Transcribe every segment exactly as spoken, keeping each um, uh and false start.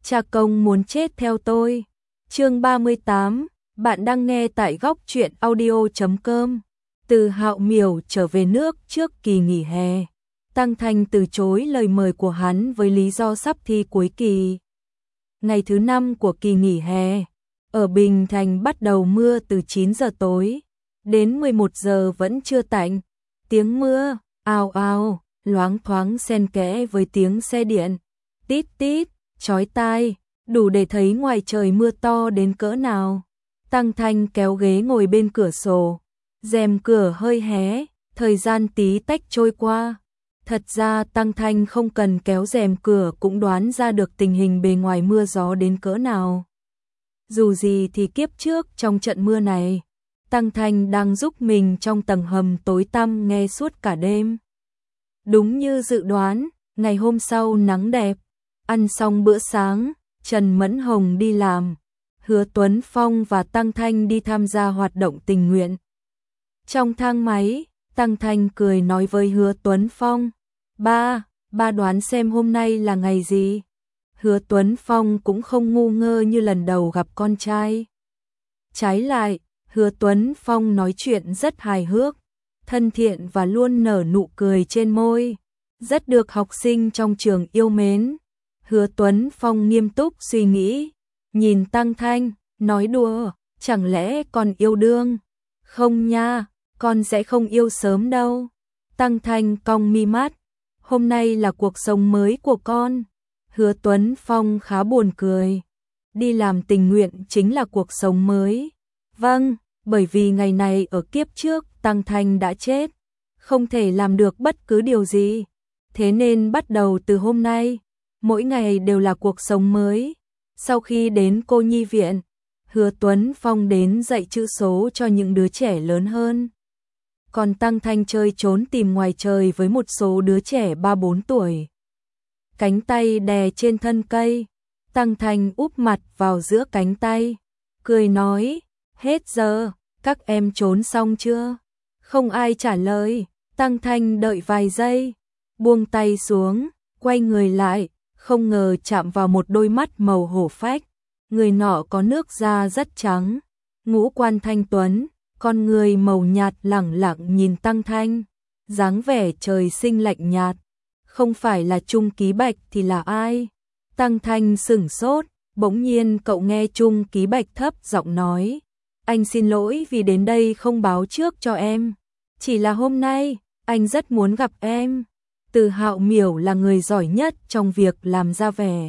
Cha công muốn chết theo tôi. Chương ba mươi tám, bạn đang nghe tại góc truyện audio chấm com. Từ Hạo Miểu trở về nước trước kỳ nghỉ hè. Tăng Thanh từ chối lời mời của hắn với lý do sắp thi cuối kỳ. Ngày thứ năm của kỳ nghỉ hè, ở Bình Thành bắt đầu mưa từ chín giờ tối, đến mười một giờ vẫn chưa tạnh. Tiếng mưa, ào ào, loáng thoáng xen kẽ với tiếng xe điện, tít tít, chói tai, đủ để thấy ngoài trời mưa to đến cỡ nào. Tăng Thanh kéo ghế ngồi bên cửa sổ, rèm cửa hơi hé, thời gian tí tách trôi qua. Thật ra Tăng Thanh không cần kéo rèm cửa cũng đoán ra được tình hình bề ngoài mưa gió đến cỡ nào. Dù gì thì kiếp trước trong trận mưa này, Tăng Thanh đang giúp mình trong tầng hầm tối tăm nghe suốt cả đêm. Đúng như dự đoán, ngày hôm sau nắng đẹp, ăn xong bữa sáng, Trần Mẫn Hồng đi làm, Hứa Tuấn Phong và Tăng Thanh đi tham gia hoạt động tình nguyện. Trong thang máy, Tăng Thanh cười nói với Hứa Tuấn Phong, ba, ba đoán xem hôm nay là ngày gì? Hứa Tuấn Phong cũng không ngu ngơ như lần đầu gặp con trai. Trái lại, Hứa Tuấn Phong nói chuyện rất hài hước, thân thiện và luôn nở nụ cười trên môi, rất được học sinh trong trường yêu mến. Hứa Tuấn Phong nghiêm túc suy nghĩ, nhìn Tăng Thanh, nói đùa, chẳng lẽ con yêu đương? Không nha, con sẽ không yêu sớm đâu. Tăng Thanh cong mi mắt, hôm nay là cuộc sống mới của con. Hứa Tuấn Phong khá buồn cười, đi làm tình nguyện chính là cuộc sống mới. Vâng, bởi vì ngày này ở kiếp trước Tăng Thanh đã chết, không thể làm được bất cứ điều gì. Thế nên bắt đầu từ hôm nay, mỗi ngày đều là cuộc sống mới. Sau khi đến cô nhi viện, Hứa Tuấn Phong đến dạy chữ số cho những đứa trẻ lớn hơn. Còn Tăng Thanh chơi trốn tìm ngoài trời với một số đứa trẻ ba bốn tuổi. Cánh tay đè trên thân cây, Tăng Thanh úp mặt vào giữa cánh tay, cười nói, hết giờ, các em trốn xong chưa? Không ai trả lời, Tăng Thanh đợi vài giây, buông tay xuống, quay người lại, không ngờ chạm vào một đôi mắt màu hổ phách. Người nọ có nước da rất trắng, ngũ quan thanh tuấn, con người màu nhạt lẳng lặng nhìn Tăng Thanh, dáng vẻ trời sinh lạnh nhạt. Không phải là Trung Ký Bạch thì là ai? Tăng Thanh sửng sốt, bỗng nhiên cậu nghe Trung Ký Bạch thấp giọng nói, anh xin lỗi vì đến đây không báo trước cho em. Chỉ là hôm nay, anh rất muốn gặp em. Từ Hạo Miểu là người giỏi nhất trong việc làm ra vẻ.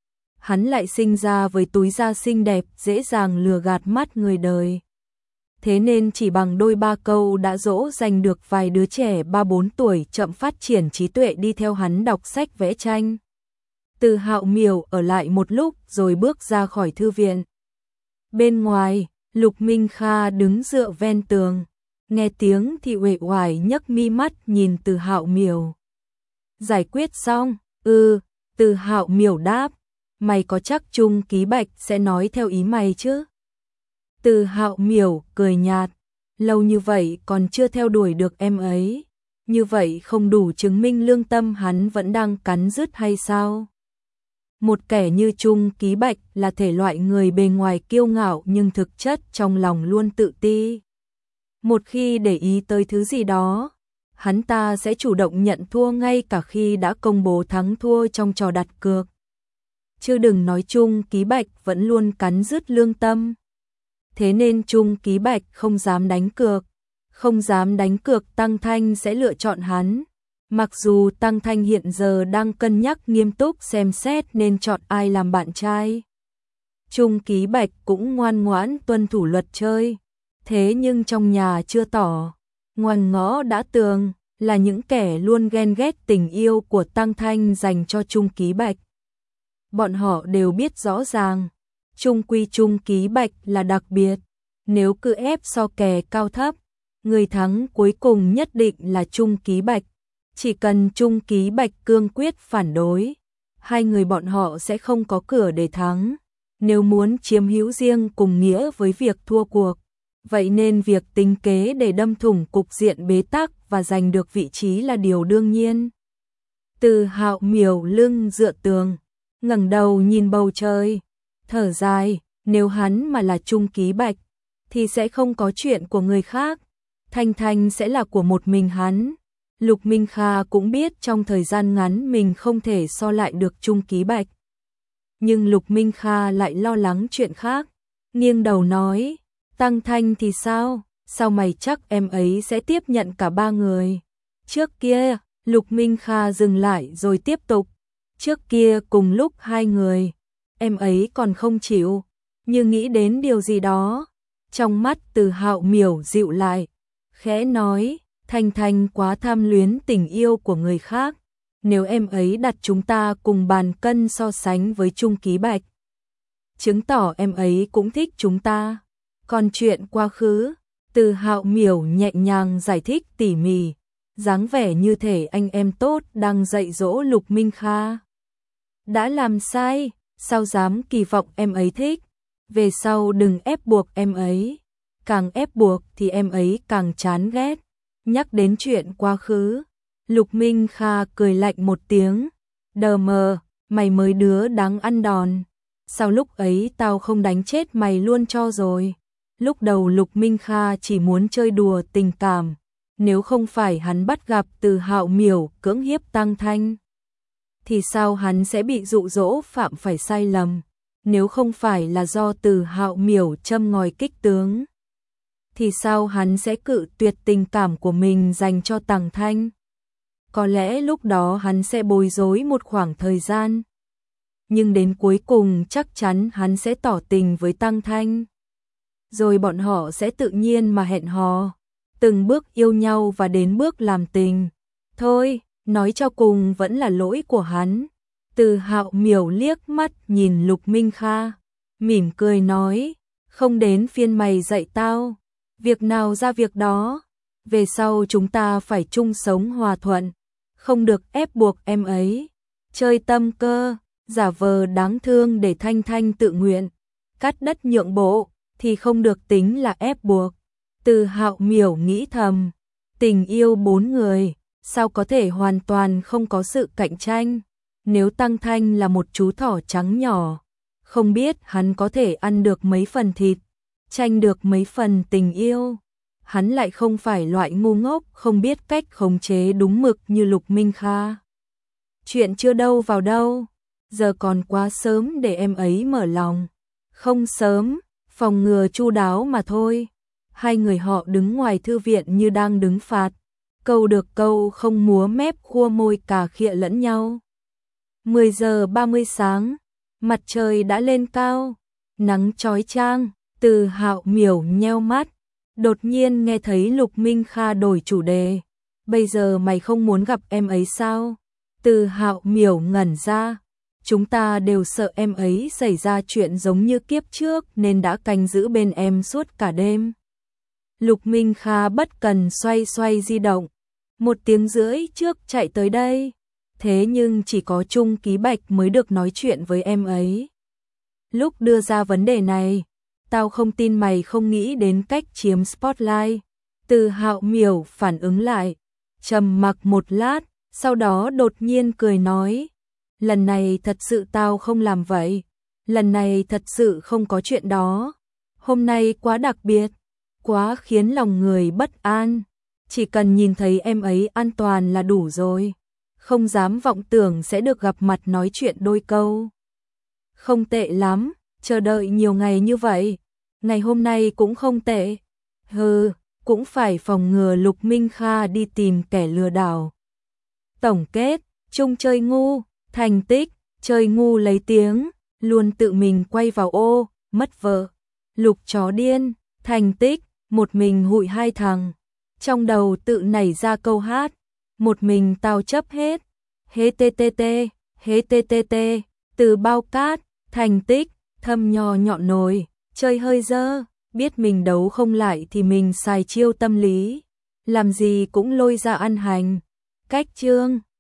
Hắn lại sinh ra với túi da xinh đẹp, dễ dàng lừa gạt mắt người đời. Thế nên chỉ bằng đôi ba câu đã dỗ dành được vài đứa trẻ ba bốn tuổi chậm phát triển trí tuệ đi theo hắn đọc sách vẽ tranh. Từ Hạo Miểu ở lại một lúc rồi bước ra khỏi thư viện. Bên ngoài, Lục Minh Kha đứng dựa ven tường, nghe tiếng thì uể oải nhấc mi mắt nhìn Từ Hạo Miểu. Giải quyết xong? Ừ, Từ Hạo Miểu đáp, mày có chắc Trung Ký Bạch sẽ nói theo ý mày chứ? Từ Hạo Miểu cười nhạt, lâu như vậy còn chưa theo đuổi được em ấy, như vậy không đủ chứng minh lương tâm hắn vẫn đang cắn rứt hay sao? Một kẻ như Trung Ký Bạch là thể loại người bề ngoài kiêu ngạo nhưng thực chất trong lòng luôn tự ti. Một khi để ý tới thứ gì đó, hắn ta sẽ chủ động nhận thua ngay cả khi đã công bố thắng thua trong trò đặt cược. Chứ đừng nói Trung Ký Bạch vẫn luôn cắn rứt lương tâm. Thế nên Trung Ký Bạch không dám đánh cược, không dám đánh cược Tăng Thanh sẽ lựa chọn hắn. Mặc dù Tăng Thanh hiện giờ đang cân nhắc nghiêm túc xem xét nên chọn ai làm bạn trai. Trung Ký Bạch cũng ngoan ngoãn tuân thủ luật chơi, thế nhưng trong nhà chưa tỏ, ngoằn ngõ đã tường, là những kẻ luôn ghen ghét tình yêu của Tăng Thanh dành cho Trung Ký Bạch. Bọn họ đều biết rõ ràng, Trung quy Trung Ký Bạch là đặc biệt, nếu cứ ép so kè cao thấp, người thắng cuối cùng nhất định là Trung Ký Bạch. Chỉ cần Trung Ký Bạch cương quyết phản đối, hai người bọn họ sẽ không có cửa để thắng. Nếu muốn chiếm hữu riêng cùng nghĩa với việc thua cuộc, vậy nên việc tính kế để đâm thủng cục diện bế tắc và giành được vị trí là điều đương nhiên. Từ Hạo Miểu lưng dựa tường, ngẩng đầu nhìn bầu trời, thở dài, nếu hắn mà là Trung Ký Bạch, thì sẽ không có chuyện của người khác, Thanh Thanh sẽ là của một mình hắn. Lục Minh Kha cũng biết trong thời gian ngắn mình không thể so lại được Trung Ký Bạch. Nhưng Lục Minh Kha lại lo lắng chuyện khác, nghiêng đầu nói, Tăng Thanh thì sao, sao mày chắc em ấy sẽ tiếp nhận cả ba người? Trước kia, Lục Minh Kha dừng lại rồi tiếp tục, trước kia cùng lúc hai người, em ấy còn không chịu, như nghĩ đến điều gì đó. Trong mắt Từ Hạo Miểu dịu lại, khẽ nói, Thanh Thanh quá tham luyến tình yêu của người khác, nếu em ấy đặt chúng ta cùng bàn cân so sánh với Trung Ký Bạch, chứng tỏ em ấy cũng thích chúng ta. Còn chuyện quá khứ, Từ Hạo Miểu nhẹ nhàng giải thích tỉ mỉ, dáng vẻ như thể anh em tốt đang dạy dỗ Lục Minh Kha. Đã làm sai, sao dám kỳ vọng em ấy thích, về sau đừng ép buộc em ấy, càng ép buộc thì em ấy càng chán ghét. Nhắc đến chuyện quá khứ, Lục Minh Kha cười lạnh một tiếng, đờ mờ, mày mới đứa đáng ăn đòn, sao lúc ấy tao không đánh chết mày luôn cho rồi. Lúc đầu Lục Minh Kha chỉ muốn chơi đùa tình cảm, nếu không phải hắn bắt gặp Từ Hạo Miểu cưỡng hiếp Tăng Thanh, thì sao hắn sẽ bị dụ dỗ phạm phải sai lầm, nếu không phải là do Từ Hạo Miểu châm ngòi kích tướng, thì sao hắn sẽ cự tuyệt tình cảm của mình dành cho Tăng Thanh. Có lẽ lúc đó hắn sẽ bối rối một khoảng thời gian, nhưng đến cuối cùng chắc chắn hắn sẽ tỏ tình với Tăng Thanh. Rồi bọn họ sẽ tự nhiên mà hẹn hò, từng bước yêu nhau và đến bước làm tình. Thôi, nói cho cùng vẫn là lỗi của hắn. Từ Hạo Miểu liếc mắt nhìn Lục Minh Kha, mỉm cười nói, không đến phiên mày dạy tao, việc nào ra việc đó, về sau chúng ta phải chung sống hòa thuận, không được ép buộc em ấy, chơi tâm cơ, giả vờ đáng thương để Thanh Thanh tự nguyện, cắt đất nhượng bộ, thì không được tính là ép buộc. Từ Hạo Miểu nghĩ thầm, tình yêu bốn người, sao có thể hoàn toàn không có sự cạnh tranh, nếu Tăng Thanh là một chú thỏ trắng nhỏ, không biết hắn có thể ăn được mấy phần thịt, tranh được mấy phần tình yêu. Hắn lại không phải loại ngu ngốc không biết cách khống chế đúng mực như Lục Minh Kha. Chuyện chưa đâu vào đâu, giờ còn quá sớm để em ấy mở lòng. Không sớm, phòng ngừa chu đáo mà thôi. Hai người họ đứng ngoài thư viện như đang đứng phạt, câu được câu không múa mép khua môi cà khịa lẫn nhau. mười giờ ba mươi sáng, mặt trời đã lên cao, nắng chói chang. Từ Hạo Miểu nheo mắt, đột nhiên nghe thấy Lục Minh Kha đổi chủ đề. Bây giờ mày không muốn gặp em ấy sao? Từ Hạo Miểu ngẩn ra, chúng ta đều sợ em ấy xảy ra chuyện giống như kiếp trước nên đã canh giữ bên em suốt cả đêm. Lục Minh Kha bất cần xoay xoay di động, một tiếng rưỡi trước chạy tới đây, thế nhưng chỉ có Trung Ký Bạch mới được nói chuyện với em ấy. Lúc đưa ra vấn đề này, tao không tin mày không nghĩ đến cách chiếm spotlight. Từ Hạo Miểu phản ứng lại, trầm mặc một lát, sau đó đột nhiên cười nói, lần này thật sự tao không làm vậy, lần này thật sự không có chuyện đó. Hôm nay quá đặc biệt, quá khiến lòng người bất an, chỉ cần nhìn thấy em ấy an toàn là đủ rồi, không dám vọng tưởng sẽ được gặp mặt nói chuyện đôi câu. Không tệ lắm, chờ đợi nhiều ngày như vậy, ngày hôm nay cũng không tệ. Hừ, cũng phải phòng ngừa Lục Minh Kha đi tìm kẻ lừa đảo. Tổng kết, Trung chơi ngu, thành tích, chơi ngu lấy tiếng, luôn tự mình quay vào ô, mất vợ. Lục chó điên, thành tích, một mình hụi hai thằng. Trong đầu tự nảy ra câu hát, một mình tao chấp hết. Hế tê tê tê, hế tê tê tê, từ bao cát, thành tích, thâm nhò nhọn nồi, chơi hơi dơ, biết mình đấu không lại thì mình xài chiêu tâm lý, làm gì cũng lôi ra ăn hành. Cách chương